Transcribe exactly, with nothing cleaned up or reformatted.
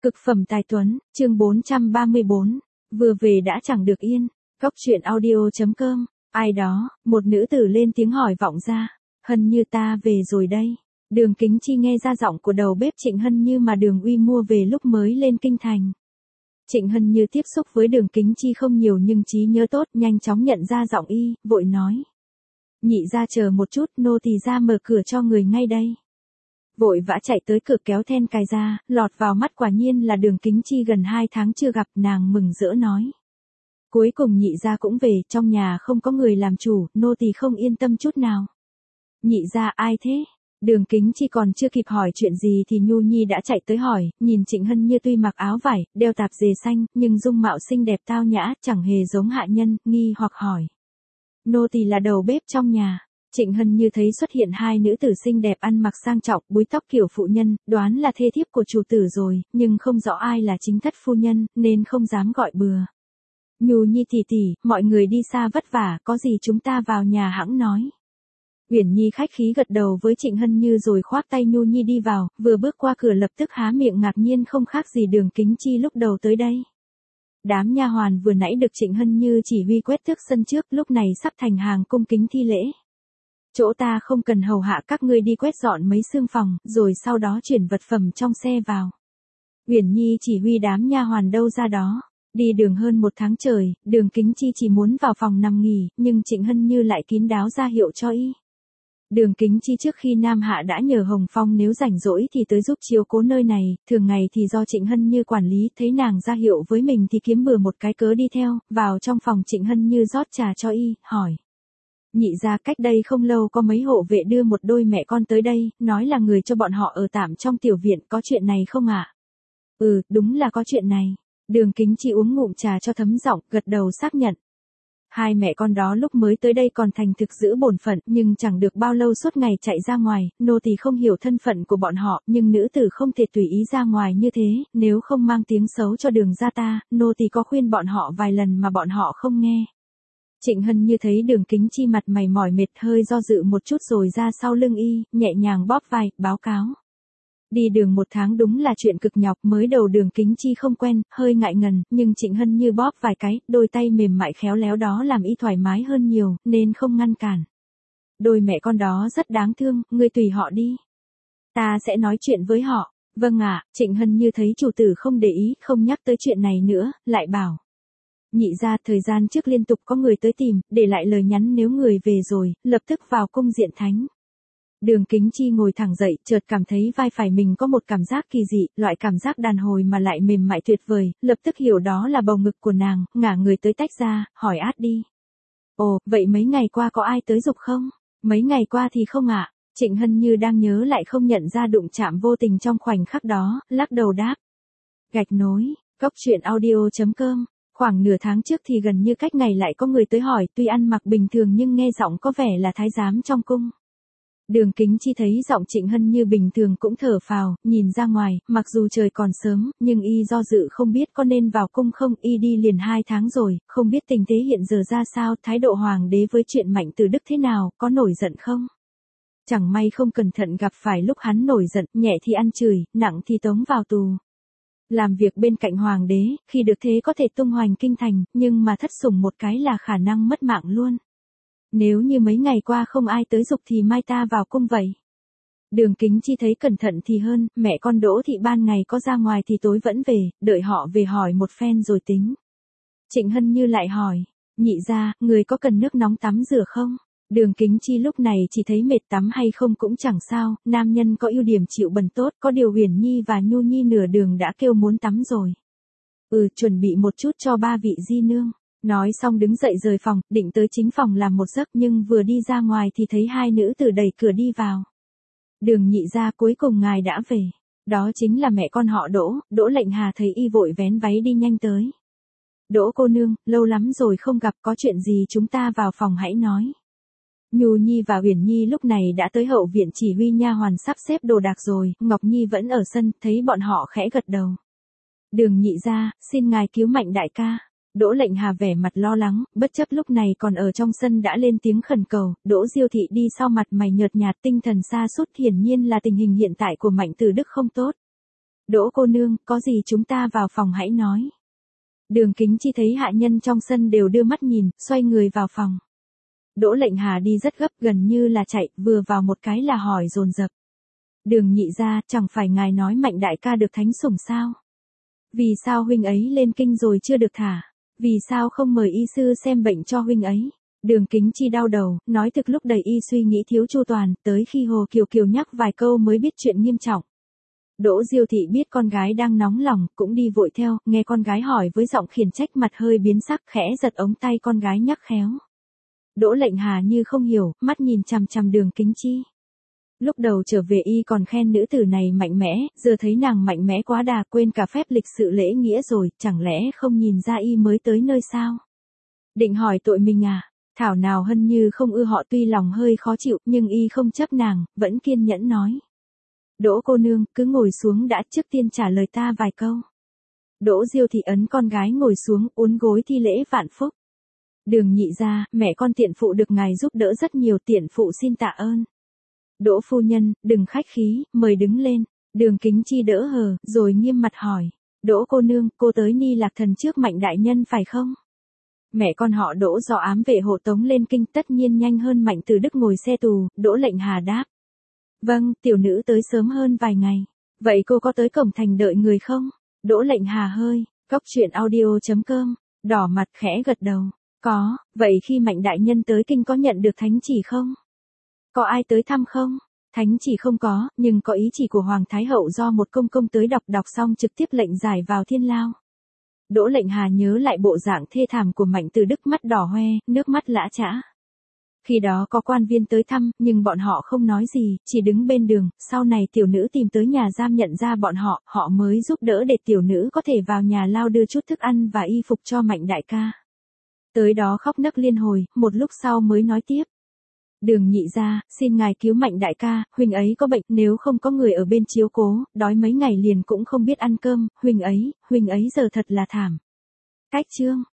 Cực phẩm tài tuấn, chương bốn trăm ba mươi bốn, vừa về đã chẳng được yên. Cốc truyện audio.com, ai đó, một nữ tử lên tiếng hỏi vọng ra, Hân Như ta về rồi đây. Đường Kính Chi nghe ra giọng của đầu bếp Trịnh Hân Như mà Đường Uy mua về lúc mới lên kinh thành. Trịnh Hân Như tiếp xúc với Đường Kính Chi không nhiều nhưng trí nhớ tốt, nhanh chóng nhận ra giọng y, vội nói. Nhị ra chờ một chút, nô tỳ ra mở cửa cho người ngay đây. Vội vã chạy tới cửa kéo then cài ra, lọt vào mắt quả nhiên là Đường Kính Chi gần hai tháng chưa gặp, nàng mừng rỡ nói. Cuối cùng nhị gia cũng về, trong nhà không có người làm chủ, nô tỳ không yên tâm chút nào. Nhị gia ai thế? Đường Kính Chi còn chưa kịp hỏi chuyện gì thì Nhu Nhi đã chạy tới hỏi, nhìn Trịnh Hân Như tuy mặc áo vải, đeo tạp dề xanh, nhưng dung mạo xinh đẹp tao nhã, chẳng hề giống hạ nhân, nghi hoặc hỏi. Nô tỳ là đầu bếp trong nhà. Trịnh Hân Như thấy xuất hiện hai nữ tử xinh đẹp ăn mặc sang trọng, búi tóc kiểu phụ nhân, đoán là thê thiếp của chủ tử rồi, nhưng không rõ ai là chính thất phu nhân, nên không dám gọi bừa. Nhu Nhi tỷ tỷ, mọi người đi xa vất vả, có gì chúng ta vào nhà hẵng nói. Uyển Nhi khách khí gật đầu với Trịnh Hân Như rồi khoác tay Nhu Nhi đi vào, vừa bước qua cửa lập tức há miệng ngạc nhiên không khác gì Đường Kính Chi lúc đầu tới đây. Đám nha hoàn vừa nãy được Trịnh Hân Như chỉ huy quét tước sân trước, lúc này sắp thành hàng cung kính thi lễ. Chỗ ta không cần hầu hạ các ngươi đi quét dọn mấy xương phòng, rồi sau đó chuyển vật phẩm trong xe vào. Uyển Nhi chỉ huy đám nha hoàn đâu ra đó. Đi đường hơn một tháng trời, Đường Kính Chi chỉ muốn vào phòng nằm nghỉ, nhưng Trịnh Hân Như lại kín đáo ra hiệu cho y. Đường Kính Chi trước khi Nam Hạ đã nhờ Hồng Phong nếu rảnh rỗi thì tới giúp chiếu cố nơi này, thường ngày thì do Trịnh Hân Như quản lý, thấy nàng ra hiệu với mình thì kiếm bừa một cái cớ đi theo, vào trong phòng Trịnh Hân Như rót trà cho y, hỏi. Nhị ra cách đây không lâu có mấy hộ vệ đưa một đôi mẹ con tới đây, nói là người cho bọn họ ở tạm trong tiểu viện, có chuyện này không ạ? À? Ừ, đúng là có chuyện này. Đường Kính Chi uống ngụm trà cho thấm giọng, gật đầu xác nhận. Hai mẹ con đó lúc mới tới đây còn thành thực giữ bổn phận, nhưng chẳng được bao lâu suốt ngày chạy ra ngoài, nô tỳ không hiểu thân phận của bọn họ, nhưng nữ tử không thể tùy ý ra ngoài như thế, nếu không mang tiếng xấu cho Đường gia ta, nô tỳ có khuyên bọn họ vài lần mà bọn họ không nghe. Trịnh Hân Như thấy Đường Kính Chi mặt mày mỏi mệt, hơi do dự một chút rồi ra sau lưng y, nhẹ nhàng bóp vai, báo cáo. Đi đường một tháng đúng là chuyện cực nhọc, mới đầu Đường Kính Chi không quen, hơi ngại ngần, nhưng Trịnh Hân Như bóp vài cái, đôi tay mềm mại khéo léo đó làm y thoải mái hơn nhiều, nên không ngăn cản. Đôi mẹ con đó rất đáng thương, ngươi tùy họ đi. Ta sẽ nói chuyện với họ. Vâng ạ. Trịnh Hân Như thấy chủ tử không để ý, không nhắc tới chuyện này nữa, lại bảo. Nhị ra thời gian trước liên tục có người tới tìm, để lại lời nhắn nếu người về rồi, lập tức vào cung diện thánh. Đường Kính Chi ngồi thẳng dậy, chợt cảm thấy vai phải mình có một cảm giác kỳ dị, loại cảm giác đàn hồi mà lại mềm mại tuyệt vời, lập tức hiểu đó là bầu ngực của nàng, ngả người tới tách ra, hỏi át đi. Ồ, vậy mấy ngày qua có ai tới giục không? Mấy ngày qua thì không ạ. À? Trịnh Hân Như đang nhớ lại không nhận ra đụng chạm vô tình trong khoảnh khắc đó, lắc đầu đáp. Gạch nối, cốc truyện audio.com. Khoảng nửa tháng trước thì gần như cách ngày lại có người tới hỏi, tuy ăn mặc bình thường nhưng nghe giọng có vẻ là thái giám trong cung. Đường Kính Chi thấy giọng Trịnh Hân Như bình thường cũng thở phào, nhìn ra ngoài, mặc dù trời còn sớm, nhưng y do dự không biết có nên vào cung không, y đi liền hai tháng rồi, không biết tình thế hiện giờ ra sao, thái độ hoàng đế với chuyện Mạnh Từ Đức thế nào, có nổi giận không? Chẳng may không cẩn thận gặp phải lúc hắn nổi giận, nhẹ thì ăn chửi, nặng thì tống vào tù. Làm việc bên cạnh hoàng đế, khi được thế có thể tung hoành kinh thành, nhưng mà thất sủng một cái là khả năng mất mạng luôn. Nếu như mấy ngày qua không ai tới giục thì mai ta vào cung vậy. Đường Kính Chi thấy cẩn thận thì hơn, mẹ con Đỗ thị ban ngày có ra ngoài thì tối vẫn về, đợi họ về hỏi một phen rồi tính. Trịnh Hân Như lại hỏi, nhị ra, người có cần nước nóng tắm rửa không? Đường Kính Chi lúc này chỉ thấy mệt tắm hay không cũng chẳng sao, nam nhân có ưu điểm chịu bẩn tốt, có điều Uyển Nhi và Nhu Nhi nửa đường đã kêu muốn tắm rồi. Ừ, chuẩn bị một chút cho ba vị di nương. Nói xong đứng dậy rời phòng, định tới chính phòng làm một giấc nhưng vừa đi ra ngoài thì thấy hai nữ tử đẩy cửa đi vào. Đường nhị ra cuối cùng ngài đã về. Đó chính là mẹ con họ Đỗ, Đỗ Lệnh Hà thấy y vội vén váy đi nhanh tới. Đỗ cô nương, lâu lắm rồi không gặp, có chuyện gì chúng ta vào phòng hãy nói. Nhu Nhi và Uyển Nhi lúc này đã tới hậu viện chỉ huy nha hoàn sắp xếp đồ đạc rồi, Ngọc Nhi vẫn ở sân, thấy bọn họ khẽ gật đầu. Đường nhị ra, xin ngài cứu Mạnh đại ca. Đỗ Lệnh Hà vẻ mặt lo lắng, bất chấp lúc này còn ở trong sân đã lên tiếng khẩn cầu, Đỗ Diêu Thị đi sau mặt mày nhợt nhạt tinh thần sa sút, hiển nhiên là tình hình hiện tại của Mạnh Từ Đức không tốt. Đỗ cô nương, có gì chúng ta vào phòng hãy nói. Đường Kính Chi thấy hạ nhân trong sân đều đưa mắt nhìn, xoay người vào phòng. Đỗ Lệnh Hà đi rất gấp, gần như là chạy, vừa vào một cái là hỏi dồn dập. Đường nhị gia, chẳng phải ngài nói Mạnh đại ca được thánh sủng sao? Vì sao huynh ấy lên kinh rồi chưa được thả? Vì sao không mời y sư xem bệnh cho huynh ấy? Đường Kính Chi đau đầu, nói thực lúc đầy y suy nghĩ thiếu chu toàn, tới khi Hồ Kiều Kiều nhắc vài câu mới biết chuyện nghiêm trọng. Đỗ Diêu Thị biết con gái đang nóng lòng, cũng đi vội theo, nghe con gái hỏi với giọng khiển trách, mặt hơi biến sắc, khẽ giật ống tay con gái nhắc khéo. Đỗ Lệnh Hà như không hiểu, mắt nhìn chằm chằm Đường Kính Chi. Lúc đầu trở về y còn khen nữ tử này mạnh mẽ, giờ thấy nàng mạnh mẽ quá đà, quên cả phép lịch sự lễ nghĩa rồi, chẳng lẽ không nhìn ra y mới tới nơi sao? Định hỏi tội mình à? Thảo nào Hân Như không ưa họ, tuy lòng hơi khó chịu, nhưng y không chấp nàng, vẫn kiên nhẫn nói. Đỗ cô nương, cứ ngồi xuống đã, trước tiên trả lời ta vài câu. Đỗ Diêu Thị ấn con gái ngồi xuống, uốn gối thi lễ vạn phúc. Đường nhị gia, mẹ con tiện phụ được ngài giúp đỡ rất nhiều, tiện phụ xin tạ ơn. Đỗ phu nhân, đừng khách khí, mời đứng lên. Đường Kính Chi đỡ hờ, rồi nghiêm mặt hỏi. Đỗ cô nương, cô tới Ni Lạc Thần trước Mạnh đại nhân phải không? Mẹ con họ Đỗ do ám vệ hộ tống lên kinh, tất nhiên nhanh hơn Mạnh Từ Đức ngồi xe tù. Đỗ Lệnh Hà đáp. Vâng, tiểu nữ tới sớm hơn vài ngày. Vậy cô có tới cổng thành đợi người không? Đỗ Lệnh Hà hơi, cóc truyện audio chấm com, đỏ mặt khẽ gật đầu. Có, vậy khi Mạnh đại nhân tới kinh có nhận được thánh chỉ không? Có ai tới thăm không? Thánh chỉ không có, nhưng có ý chỉ của Hoàng Thái Hậu do một công công tới đọc, đọc xong trực tiếp lệnh giải vào thiên lao. Đỗ Lệnh Hà nhớ lại bộ dạng thê thảm của Mạnh Từ Đức, mắt đỏ hoe, nước mắt lã chã. Khi đó có quan viên tới thăm, nhưng bọn họ không nói gì, chỉ đứng bên đường, sau này tiểu nữ tìm tới nhà giam nhận ra bọn họ, họ mới giúp đỡ để tiểu nữ có thể vào nhà lao đưa chút thức ăn và y phục cho Mạnh đại ca. Tới đó khóc nấc liên hồi, một lúc sau mới nói tiếp. Đường nhị gia, xin ngài cứu Mạnh đại ca, huynh ấy có bệnh, nếu không có người ở bên chiếu cố, đói mấy ngày liền cũng không biết ăn cơm, huynh ấy, huynh ấy giờ thật là thảm. Cách chương